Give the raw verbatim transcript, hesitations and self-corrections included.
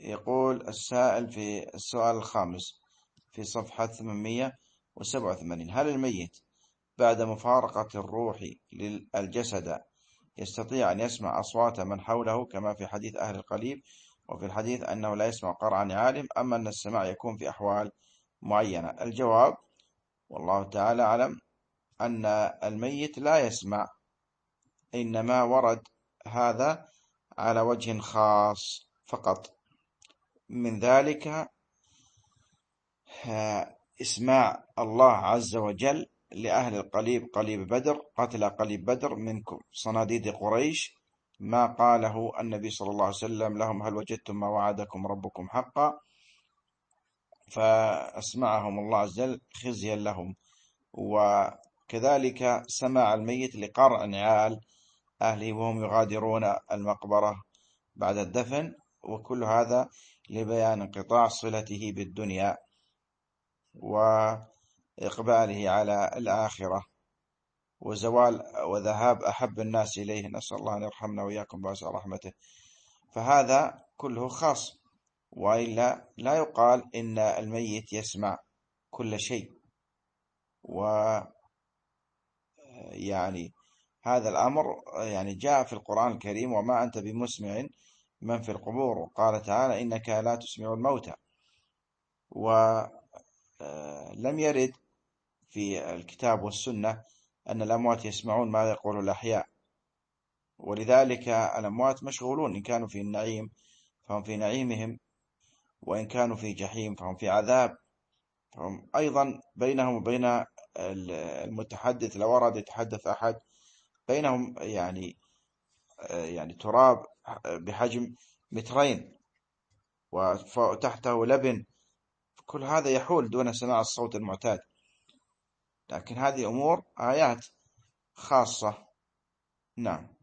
يقول السائل في السؤال الخامس في صفحة ثمانمئة وسبعة وثمانين: هل الميت بعد مفارقة الروح للجسد يستطيع أن يسمع أصوات من حوله كما في حديث أهل القليب، وفي الحديث أنه لا يسمع قرع عالم، أما أن السماع يكون في أحوال معينة؟ الجواب والله تعالى أعلم أن الميت لا يسمع، إنما ورد هذا على وجه خاص فقط، من ذلك إسماع الله عز وجل لأهل القليب قليب بدر قتل قليب بدر منكم صناديد قريش، ما قاله النبي صلى الله عليه وسلم لهم: هل وجدتم ما وعدكم ربكم حقا؟ فأسمعهم الله عز وجل خزيا لهم. وكذلك سمع الميت لقرع نعال أهله وهم يغادرون المقبرة بعد الدفن، وكل هذا لبيان انقطاع صلته بالدنيا وإقباله على الآخرة وزوال وذهاب أحب الناس إليه، نسأل الله أن يرحمنا وإياكم بواسع رحمته. فهذا كله خاص، وإلا لا يقال إن الميت يسمع كل شيء. ويعني هذا الأمر يعني جاء في القرآن الكريم: وما أنت بمسمع من في القبور، وقال تعالى: إنك لا تسمع الموتى. ولم يرد في الكتاب والسنة أن الأموات يسمعون ما يقول الأحياء، ولذلك الأموات مشغولون، إن كانوا في النعيم فهم في نعيمهم، وإن كانوا في جحيم فهم في عذاب، فهم أيضا بينهم وبين المتحدث لو أراد يتحدث أحد بينهم يعني يعني تراب بحجم مترين وتحته لبن، كل هذا يحول دون سماع الصوت المعتاد. لكن هذه أمور آيات خاصة. نعم.